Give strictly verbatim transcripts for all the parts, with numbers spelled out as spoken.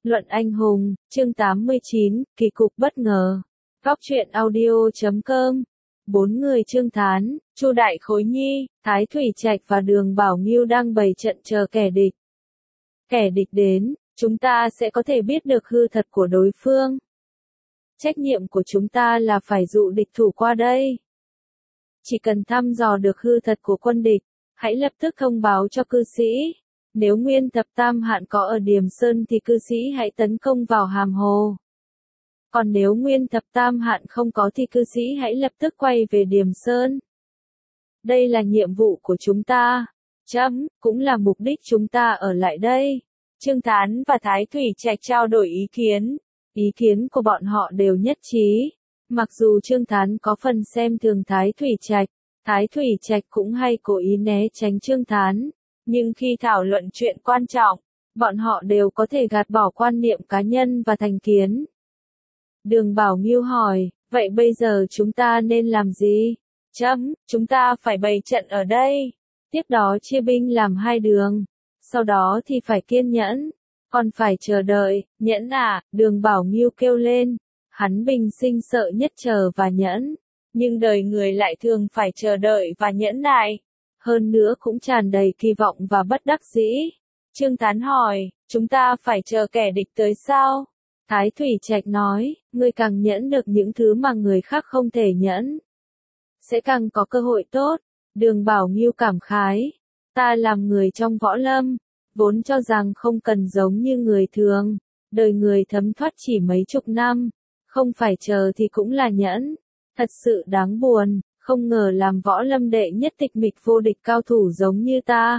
Luận anh hùng, chương tám mươi chín, kỳ cục bất ngờ. Góc truyện audio chấm com. Bốn người Trương Thán, Chu Đại Khối Nhi, Thái Thủy Trạch và Đường Bảo Nghiêu đang bày trận chờ kẻ địch. Kẻ địch đến, chúng ta sẽ có thể biết được hư thật của đối phương. Trách nhiệm của chúng ta là phải dụ địch thủ qua đây. Chỉ cần thăm dò được hư thật của quân địch, hãy lập tức thông báo cho cư sĩ. Nếu Nguyên Thập Tam Hạn có ở Điềm Sơn thì cư sĩ hãy tấn công vào Hàm Hồ. Còn nếu Nguyên Thập Tam Hạn không có thì cư sĩ hãy lập tức quay về Điềm Sơn. Đây là nhiệm vụ của chúng ta. Chấm, cũng là mục đích chúng ta ở lại đây. Trương Thán và Thái Thủy Trạch trao đổi ý kiến. Ý kiến của bọn họ đều nhất trí. Mặc dù Trương Thán có phần xem thường Thái Thủy Trạch, Thái Thủy Trạch cũng hay cố ý né tránh Trương Thán. Nhưng khi thảo luận chuyện quan trọng, bọn họ đều có thể gạt bỏ quan niệm cá nhân và thành kiến. Đường Bảo Nghiêu hỏi, vậy bây giờ chúng ta nên làm gì? Chấm, chúng ta phải bày trận ở đây. Tiếp đó chia binh làm hai đường. Sau đó thì phải kiên nhẫn. Còn phải chờ đợi, nhẫn à, Đường Bảo Nghiêu kêu lên. Hắn bình sinh sợ nhất chờ và nhẫn. Nhưng đời người lại thường phải chờ đợi và nhẫn nại. Hơn nữa cũng tràn đầy kỳ vọng và bất đắc dĩ. Trương Thán hỏi, chúng ta phải chờ kẻ địch tới sao? Thái Thủy Trạch nói, ngươi càng nhẫn được những thứ mà người khác không thể nhẫn, sẽ càng có cơ hội tốt. Đường Bảo Nghiêu cảm khái, ta làm người trong võ lâm, vốn cho rằng không cần giống như người thường, đời người thấm thoát chỉ mấy chục năm, không phải chờ thì cũng là nhẫn. Thật sự đáng buồn. Không ngờ làm võ lâm đệ nhất tịch mịch vô địch cao thủ giống như ta.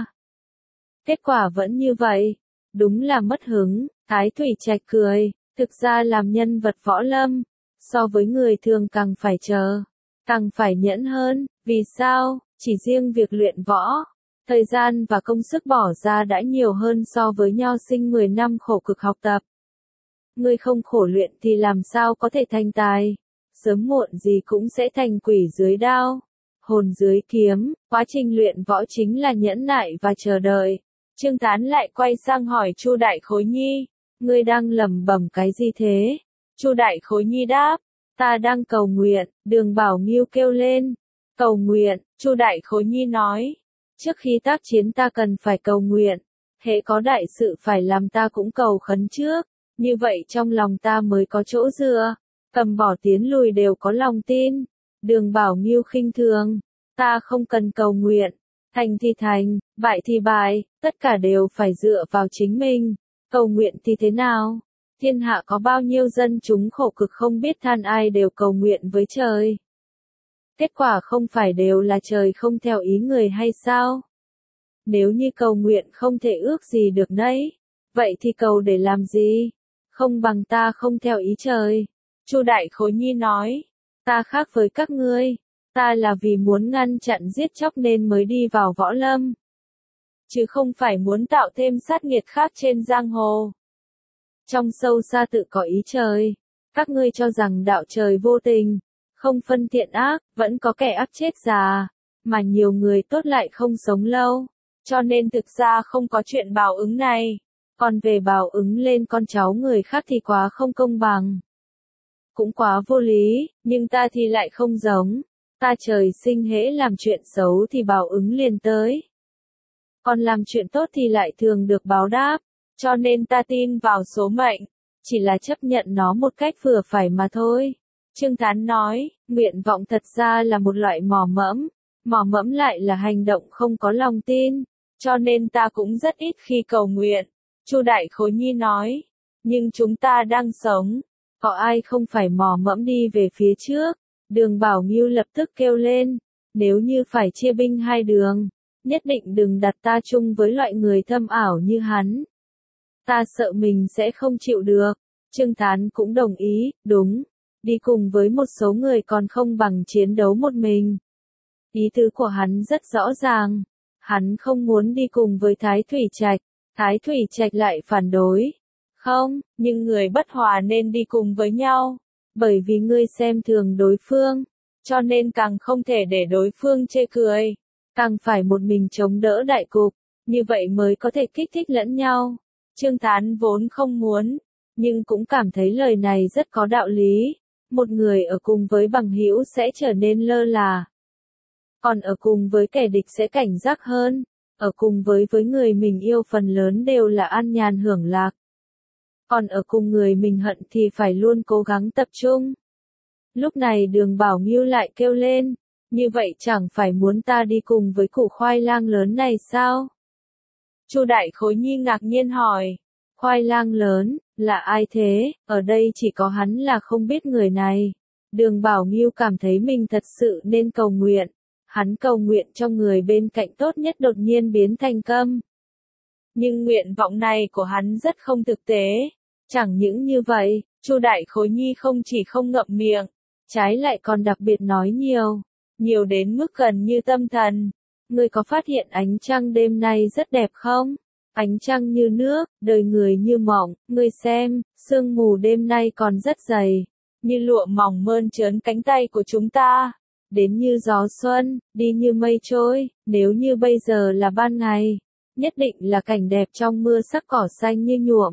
Kết quả vẫn như vậy. Đúng là mất hứng. Thái Thủy Trạch cười. Thực ra làm nhân vật võ lâm, so với người thường càng phải chờ, càng phải nhẫn hơn. Vì sao? Chỉ riêng việc luyện võ, thời gian và công sức bỏ ra đã nhiều hơn so với nho sinh mười năm khổ cực học tập. Người không khổ luyện thì làm sao có thể thành tài? Sớm muộn gì cũng sẽ thành quỷ dưới đao, hồn dưới kiếm. Quá trình luyện võ chính là nhẫn nại và chờ đợi. Trương Thán lại quay sang hỏi Chu Đại Khối Nhi, ngươi đang lẩm bẩm cái gì thế? Chu Đại Khối Nhi đáp, ta đang cầu nguyện. Đường Bảo Nghiêu kêu lên, cầu nguyện. Chu Đại Khối Nhi nói, trước khi tác chiến ta cần phải cầu nguyện, hễ có đại sự phải làm ta cũng cầu khấn trước, như vậy trong lòng ta mới có chỗ dựa. Cầm bỏ tiến lùi đều có lòng tin. Đường Bảo Nghiêu khinh thường, ta không cần cầu nguyện, thành thì thành, bại thì bại, tất cả đều phải dựa vào chính mình. Cầu nguyện thì thế nào? Thiên hạ có bao nhiêu dân chúng khổ cực không biết than ai đều cầu nguyện với trời. Kết quả không phải đều là trời không theo ý người hay sao? Nếu như cầu nguyện không thể ước gì được nấy, vậy thì cầu để làm gì? Không bằng ta không theo ý trời. Chu Đại Khối Nhi nói, ta khác với các ngươi, ta là vì muốn ngăn chặn giết chóc nên mới đi vào võ lâm, chứ không phải muốn tạo thêm sát nghiệt khác trên giang hồ. Trong sâu xa tự có ý trời, các ngươi cho rằng đạo trời vô tình, không phân thiện ác, vẫn có kẻ ác chết già, mà nhiều người tốt lại không sống lâu, cho nên thực ra không có chuyện báo ứng này. Còn về báo ứng lên con cháu người khác thì quá không công bằng, cũng quá vô lý. Nhưng ta thì lại không giống, ta trời sinh hễ làm chuyện xấu thì báo ứng liền tới, còn làm chuyện tốt thì lại thường được báo đáp, cho nên ta tin vào số mệnh, chỉ là chấp nhận nó một cách vừa phải mà thôi. Trương Thán nói, nguyện vọng thật ra là một loại mò mẫm, mò mẫm lại là hành động không có lòng tin, cho nên ta cũng rất ít khi cầu nguyện. Chu Đại Khối Nhi nói, nhưng chúng ta đang sống, có ai không phải mò mẫm đi về phía trước? Đường Bảo Nghiêu lập tức kêu lên, nếu như phải chia binh hai đường, nhất định đừng đặt ta chung với loại người thâm ảo như hắn. Ta sợ mình sẽ không chịu được. Trương Thán cũng đồng ý, đúng, đi cùng với một số người còn không bằng chiến đấu một mình. Ý tứ của hắn rất rõ ràng, hắn không muốn đi cùng với Thái Thủy Trạch, Thái Thủy Trạch lại phản đối. Không, nhưng người bất hòa nên đi cùng với nhau, bởi vì ngươi xem thường đối phương, cho nên càng không thể để đối phương chê cười, càng phải một mình chống đỡ đại cục, như vậy mới có thể kích thích lẫn nhau. Trương Thán vốn không muốn, nhưng cũng cảm thấy lời này rất có đạo lý. Một người ở cùng với bằng hữu sẽ trở nên lơ là. Còn ở cùng với kẻ địch sẽ cảnh giác hơn. Ở cùng với với người mình yêu phần lớn đều là an nhàn hưởng lạc. Còn ở cùng người mình hận thì phải luôn cố gắng tập trung. Lúc này Đường Bảo Ngưu lại kêu lên, như vậy chẳng phải muốn ta đi cùng với củ khoai lang lớn này sao? Chu Đại Khối Nhi ngạc nhiên hỏi, khoai lang lớn, là ai thế? Ở đây chỉ có hắn là không biết người này. Đường Bảo Ngưu cảm thấy mình thật sự nên cầu nguyện. Hắn cầu nguyện cho người bên cạnh tốt nhất đột nhiên biến thành câm. Nhưng nguyện vọng này của hắn rất không thực tế. Chẳng những như vậy, Chu Đại Khối Nhi không chỉ không ngậm miệng, trái lại còn đặc biệt nói nhiều, nhiều đến mức gần như tâm thần. Ngươi có phát hiện ánh trăng đêm nay rất đẹp không? Ánh trăng như nước, đời người như mộng, ngươi xem, sương mù đêm nay còn rất dày, như lụa mỏng mơn trớn cánh tay của chúng ta, đến như gió xuân, đi như mây trôi. Nếu như bây giờ là ban ngày, nhất định là cảnh đẹp trong mưa, sắc cỏ xanh như nhuộm,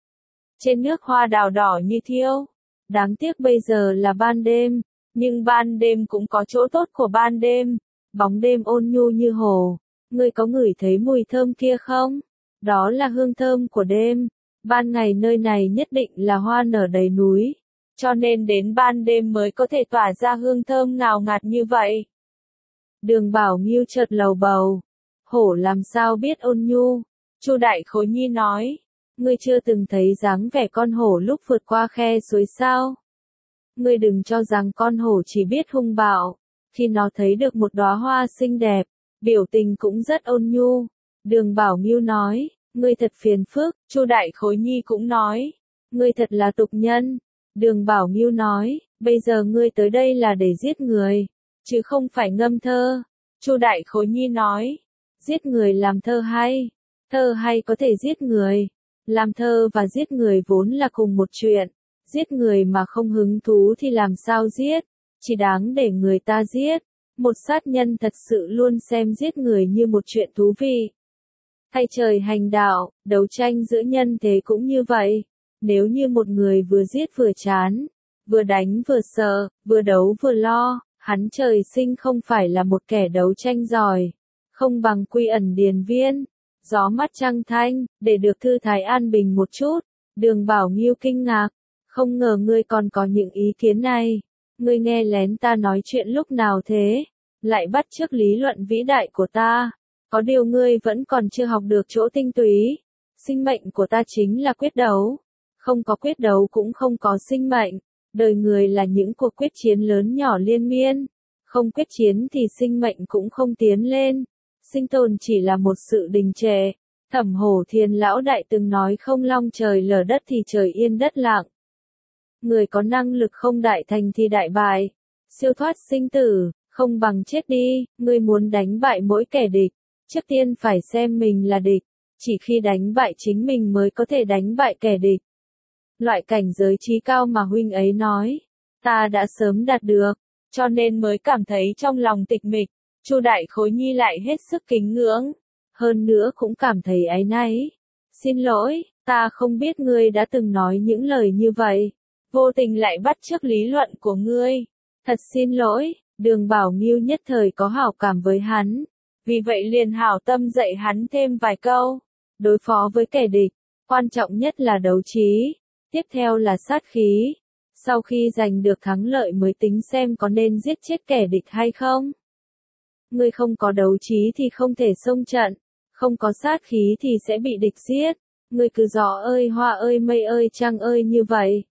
trên nước hoa đào đỏ như thiêu. Đáng tiếc bây giờ là ban đêm, nhưng ban đêm cũng có chỗ tốt của ban đêm. Bóng đêm ôn nhu như hồ. Ngươi có ngửi thấy mùi thơm kia không? Đó là hương thơm của đêm. Ban ngày nơi này nhất định là hoa nở đầy núi, cho nên đến ban đêm mới có thể tỏa ra hương thơm ngào ngạt như vậy. Đường Bảo Ngưu chợt lầu bầu. Hổ làm sao biết ôn nhu? Chu Đại Khối Nhi nói. Ngươi chưa từng thấy dáng vẻ con hổ lúc vượt qua khe suối sao? Ngươi đừng cho rằng con hổ chỉ biết hung bạo. Khi nó thấy được một đóa hoa xinh đẹp, biểu tình cũng rất ôn nhu. Đường Bảo Ngưu nói, ngươi thật phiền phức. Chu Đại Khối Nhi cũng nói, ngươi thật là tục nhân. Đường Bảo Ngưu nói, bây giờ ngươi tới đây là để giết người, chứ không phải ngâm thơ. Chu Đại Khối Nhi nói, giết người làm thơ hay, thơ hay có thể giết người. Làm thơ và giết người vốn là cùng một chuyện. Giết người mà không hứng thú thì làm sao giết, chỉ đáng để người ta giết. Một sát nhân thật sự luôn xem giết người như một chuyện thú vị. Thay trời hành đạo, đấu tranh giữa nhân thế cũng như vậy. Nếu như một người vừa giết vừa chán, vừa đánh vừa sợ, vừa đấu vừa lo, hắn trời sinh không phải là một kẻ đấu tranh giỏi. Không bằng Quy Ẩn Điền Viên, gió mắt trăng thanh, để được thư thái an bình một chút. Đường Bảo Ngưu kinh ngạc, không ngờ ngươi còn có những ý kiến này. Ngươi nghe lén ta nói chuyện lúc nào thế? Lại bắt chước lý luận vĩ đại của ta. Có điều ngươi vẫn còn chưa học được chỗ tinh túy. Sinh mệnh của ta chính là quyết đấu. Không có quyết đấu cũng không có sinh mệnh. Đời người là những cuộc quyết chiến lớn nhỏ liên miên. Không quyết chiến thì sinh mệnh cũng không tiến lên. Sinh tồn chỉ là một sự đình trệ. Thẩm Hổ Thiền Lão Đại từng nói không long trời lở đất thì trời yên đất lặng. Người có năng lực không đại thành thì đại bại. Siêu thoát sinh tử, không bằng chết đi. Người muốn đánh bại mỗi kẻ địch, trước tiên phải xem mình là địch. Chỉ khi đánh bại chính mình mới có thể đánh bại kẻ địch. Loại cảnh giới trí cao mà huynh ấy nói, ta đã sớm đạt được, cho nên mới cảm thấy trong lòng tịch mịch. Chu Đại Khối Nhi lại hết sức kính ngưỡng, hơn nữa cũng cảm thấy áy náy. Xin lỗi, ta không biết ngươi đã từng nói những lời như vậy, vô tình lại bắt chước lý luận của ngươi. Thật xin lỗi. Đường Bảo Ngưu nhất thời có hảo cảm với hắn, vì vậy liền hảo tâm dạy hắn thêm vài câu. Đối phó với kẻ địch, quan trọng nhất là đấu trí, tiếp theo là sát khí. Sau khi giành được thắng lợi mới tính xem có nên giết chết kẻ địch hay không. Ngươi không có đấu trí thì không thể xông trận, không có sát khí thì sẽ bị địch giết. Ngươi cứ gió ơi hoa ơi mây ơi trăng ơi như vậy.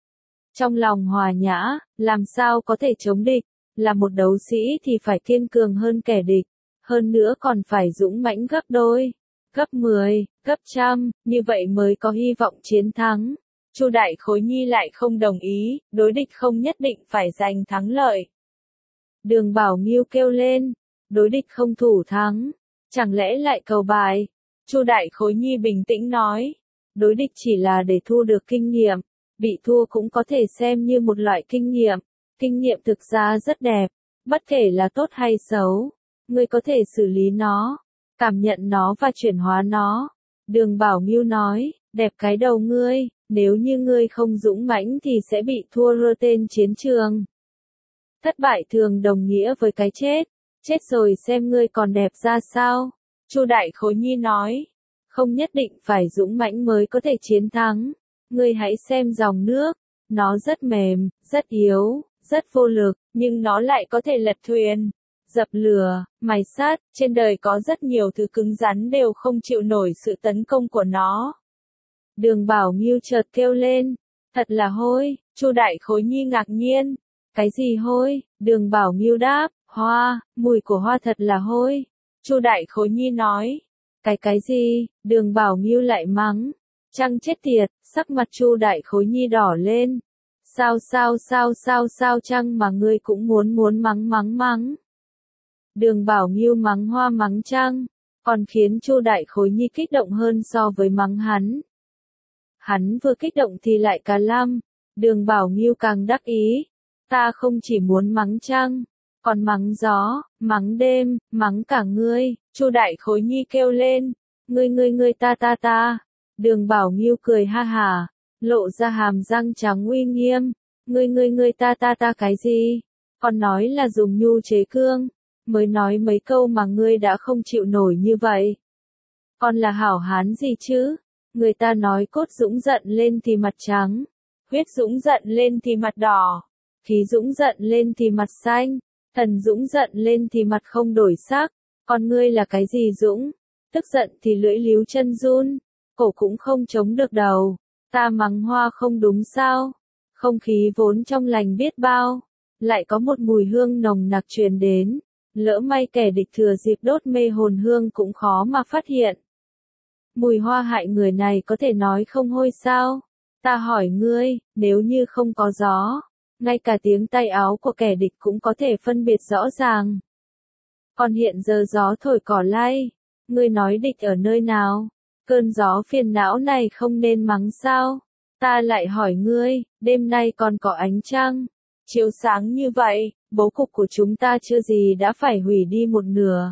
Trong lòng hòa nhã, làm sao có thể chống địch, là một đấu sĩ thì phải kiên cường hơn kẻ địch, hơn nữa còn phải dũng mãnh gấp đôi, gấp mười, gấp trăm, như vậy mới có hy vọng chiến thắng. Chu Đại Khối Nhi lại không đồng ý, đối địch không nhất định phải giành thắng lợi. Đường Bảo Ngưu kêu lên, đối địch không thủ thắng, chẳng lẽ lại cầu bài? Chu Đại Khối Nhi bình tĩnh nói, đối địch chỉ là để thu được kinh nghiệm, bị thua cũng có thể xem như một loại kinh nghiệm. Kinh nghiệm thực ra rất đẹp, bất kể là tốt hay xấu, ngươi có thể xử lý nó, cảm nhận nó và chuyển hóa nó. Đường Bảo Ngưu nói, đẹp cái đầu ngươi, nếu như ngươi không dũng mãnh thì sẽ bị thua rơ tên chiến trường. Thất bại thường đồng nghĩa với cái chết, chết rồi xem ngươi còn đẹp ra sao. Chu Đại Khối Nhi nói, không nhất định phải dũng mãnh mới có thể chiến thắng, ngươi hãy xem dòng nước, nó rất mềm, rất yếu, rất vô lực, nhưng nó lại có thể lật thuyền, dập lửa, mài sắt, trên đời có rất nhiều thứ cứng rắn đều không chịu nổi sự tấn công của nó. Đường Bảo Ngưu chợt kêu lên, thật là hôi. Chu Đại Khối Nhi ngạc nhiên, cái gì hôi? Đường Bảo Ngưu đáp, hoa, mùi của hoa thật là hôi. Chu Đại Khối Nhi nói, cái cái gì? Đường Bảo Ngưu lại mắng, Trăng chết tiệt. Sắc mặt Chu Đại Khối Nhi đỏ lên, sao sao sao sao sao Trăng mà ngươi cũng muốn muốn mắng mắng mắng. Đường Bảo Ngưu mắng hoa mắng Trăng, còn khiến Chu Đại Khối Nhi kích động hơn so với mắng hắn. Hắn vừa kích động thì lại cả lăm, Đường Bảo Ngưu càng đắc ý, ta không chỉ muốn mắng Trăng, còn mắng gió, mắng đêm, mắng cả ngươi. Chu Đại Khối Nhi kêu lên, ngươi ngươi ngươi ta ta ta. Đường Bảo Ngưu cười ha hả, lộ ra hàm răng trắng uy nghiêm, ngươi ngươi ngươi ta ta ta cái gì? Còn nói là dùng nhu chế cương, mới nói mấy câu mà ngươi đã không chịu nổi như vậy. Còn là hảo hán gì chứ? Người ta nói cốt dũng giận lên thì mặt trắng, huyết dũng giận lên thì mặt đỏ, khí dũng giận lên thì mặt xanh, thần dũng giận lên thì mặt không đổi sắc. Còn ngươi là cái gì dũng? Tức giận thì lưỡi líu chân run, cổ cũng không chống được đầu. Ta mắng hoa không đúng sao? Không khí vốn trong lành biết bao, lại có một mùi hương nồng nặc truyền đến, lỡ may kẻ địch thừa dịp đốt mê hồn hương cũng khó mà phát hiện. Mùi hoa hại người này có thể nói không hôi sao? Ta hỏi ngươi, nếu như không có gió, ngay cả tiếng tay áo của kẻ địch cũng có thể phân biệt rõ ràng. Còn hiện giờ gió thổi cỏ lay, ngươi nói địch ở nơi nào? Cơn gió phiền não này không nên mắng sao? Ta lại hỏi ngươi, đêm nay còn có ánh trăng, chiếu sáng như vậy, bố cục của chúng ta chưa gì đã phải hủy đi một nửa.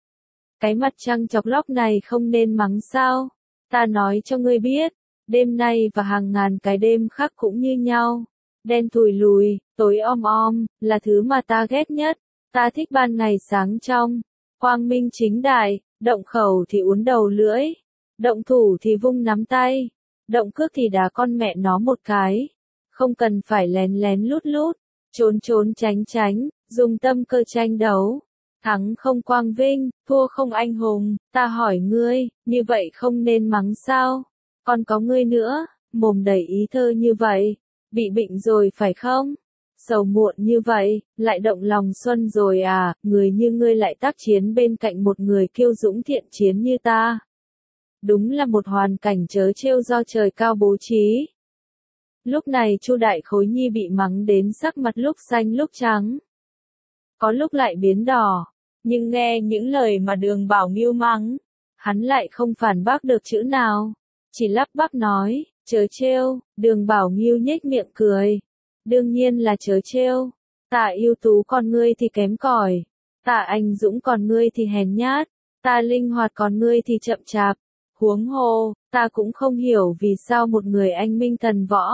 Cái mặt trăng chọc lóc này không nên mắng sao? Ta nói cho ngươi biết, đêm nay và hàng ngàn cái đêm khác cũng như nhau. Đen thùi lùi, tối om om, là thứ mà ta ghét nhất. Ta thích ban ngày sáng trong, quang minh chính đại, động khẩu thì uốn đầu lưỡi, động thủ thì vung nắm tay, động cước thì đá con mẹ nó một cái. Không cần phải lén lén lút lút, trốn trốn tránh tránh, dùng tâm cơ tranh đấu. Thắng không quang vinh, thua không anh hùng. Ta hỏi ngươi, như vậy không nên mắng sao? Còn có ngươi nữa, mồm đầy ý thơ như vậy, bị bệnh rồi phải không? Sầu muộn như vậy, lại động lòng xuân rồi à? Người như ngươi lại tác chiến bên cạnh một người kiêu dũng thiện chiến như ta. Đúng là một hoàn cảnh trớ trêu do trời cao bố trí. Lúc này Chu Đại Khối Nhi bị mắng đến sắc mặt lúc xanh lúc trắng, có lúc lại biến đỏ, nhưng nghe những lời mà Đường Bảo Ngưu mắng, hắn lại không phản bác được chữ nào, chỉ lắp bắp nói, trớ trêu. Đường Bảo Ngưu nhếch miệng cười, đương nhiên là trớ trêu. Ta ưu tú còn ngươi thì kém cỏi, ta anh dũng còn ngươi thì hèn nhát, ta linh hoạt còn ngươi thì chậm chạp. Huống hồ, ta cũng không hiểu vì sao một người anh minh thần võ,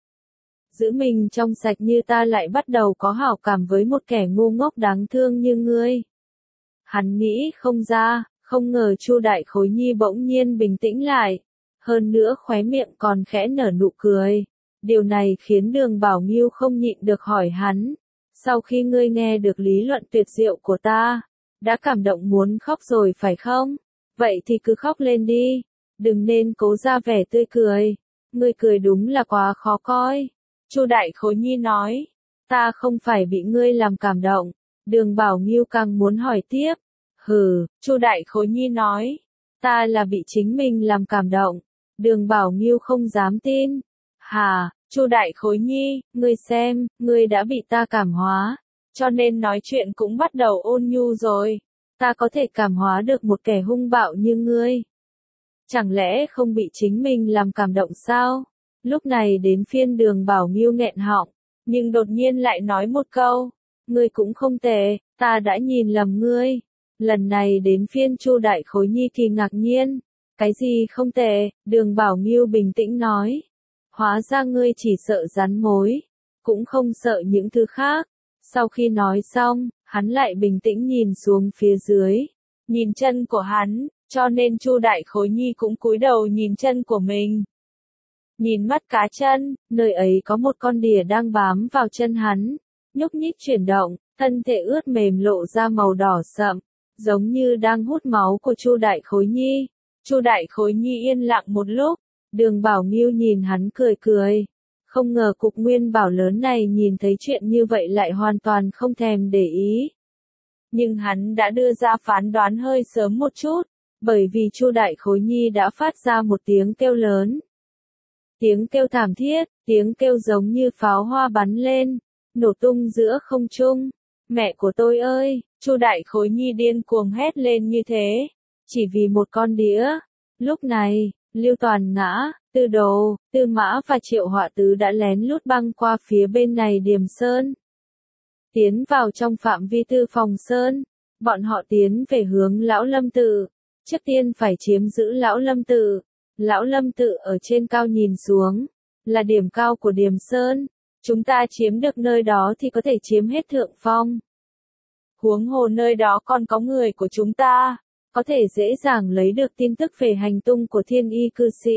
giữ mình trong sạch như ta lại bắt đầu có hảo cảm với một kẻ ngu ngốc đáng thương như ngươi. Hắn nghĩ không ra, không ngờ Chu Đại Khối Nhi bỗng nhiên bình tĩnh lại, hơn nữa khóe miệng còn khẽ nở nụ cười. Điều này khiến Đường Bảo Ngưu không nhịn được hỏi hắn, sau khi ngươi nghe được lý luận tuyệt diệu của ta, đã cảm động muốn khóc rồi phải không? Vậy thì cứ khóc lên đi, đừng nên cố ra vẻ tươi cười, ngươi cười đúng là quá khó coi. Chu Đại Khối Nhi nói, ta không phải bị ngươi làm cảm động. Đường Bảo Ngưu càng muốn hỏi tiếp. Hừ, Chu Đại Khối Nhi nói, ta là bị chính mình làm cảm động. Đường Bảo Ngưu không dám tin. Hà, Chu Đại Khối Nhi, ngươi xem, ngươi đã bị ta cảm hóa, cho nên nói chuyện cũng bắt đầu ôn nhu rồi. Ta có thể cảm hóa được một kẻ hung bạo như ngươi. Chẳng lẽ không bị chính mình làm cảm động sao? Lúc này đến phiên Đường Bảo Ngưu nghẹn họng, nhưng đột nhiên lại nói một câu, ngươi cũng không tệ, ta đã nhìn lầm ngươi. Lần này đến phiên Chu Đại Khối Nhi thì ngạc nhiên, cái gì không tệ? Đường Bảo Ngưu bình tĩnh nói, hóa ra ngươi chỉ sợ rắn mối, cũng không sợ những thứ khác. Sau khi nói xong, hắn lại bình tĩnh nhìn xuống phía dưới, nhìn chân của hắn, cho nên Chu Đại Khối Nhi cũng cúi đầu nhìn chân của mình. Nhìn mắt cá chân, nơi ấy có một con đỉa đang bám vào chân hắn, nhúc nhích chuyển động, thân thể ướt mềm lộ ra màu đỏ sậm, giống như đang hút máu của Chu Đại Khối Nhi. Chu Đại Khối Nhi yên lặng một lúc, Đường Bảo Ngưu nhìn hắn cười cười. Không ngờ cục nguyên bảo lớn này nhìn thấy chuyện như vậy lại hoàn toàn không thèm để ý. Nhưng hắn đã đưa ra phán đoán hơi sớm một chút, bởi vì Chu Đại Khối Nhi đã phát ra một tiếng kêu lớn. Tiếng kêu thảm thiết, tiếng kêu giống như pháo hoa bắn lên, nổ tung giữa không trung. Mẹ của tôi ơi, Chu Đại Khối Nhi điên cuồng hét lên như thế, chỉ vì một con đĩa. Lúc này, Lưu Toàn Ngã, Tư Đồ, Tư Mã và Triệu Họa Tứ đã lén lút băng qua phía bên này Điềm Sơn. Tiến vào trong phạm vi Tư Phòng Sơn, bọn họ tiến về hướng Lão Lâm Tự. Trước tiên phải chiếm giữ Lão Lâm Tự. Lão Lâm Tự ở trên cao nhìn xuống, là điểm cao của Điềm Sơn. Chúng ta chiếm được nơi đó thì có thể chiếm hết thượng phong. Huống hồ nơi đó còn có người của chúng ta, có thể dễ dàng lấy được tin tức về hành tung của thiên y cư sĩ.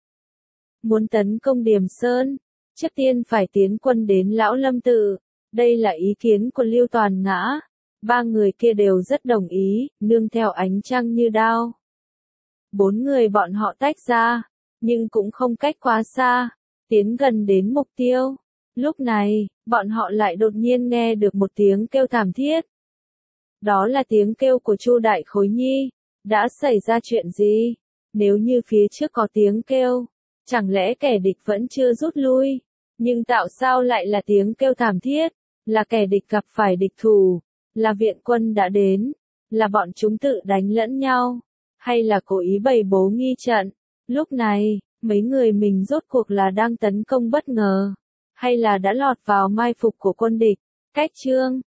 Muốn tấn công Điềm Sơn, trước tiên phải tiến quân đến Lão Lâm Tự. Đây là ý kiến của Lưu Toàn Ngã. Ba người kia đều rất đồng ý, nương theo ánh trăng như đao. Bốn người bọn họ tách ra, nhưng cũng không cách quá xa, tiến gần đến mục tiêu. Lúc này, bọn họ lại đột nhiên nghe được một tiếng kêu thảm thiết. Đó là tiếng kêu của Chu Đại Khối Nhi. Đã xảy ra chuyện gì? Nếu như phía trước có tiếng kêu, chẳng lẽ kẻ địch vẫn chưa rút lui? Nhưng tại sao lại là tiếng kêu thảm thiết? Là kẻ địch gặp phải địch thủ, là viện quân đã đến, là bọn chúng tự đánh lẫn nhau, hay là cố ý bày bố nghi trận? Lúc này, mấy người mình rốt cuộc là đang tấn công bất ngờ, hay là đã lọt vào mai phục của quân địch? Cách chương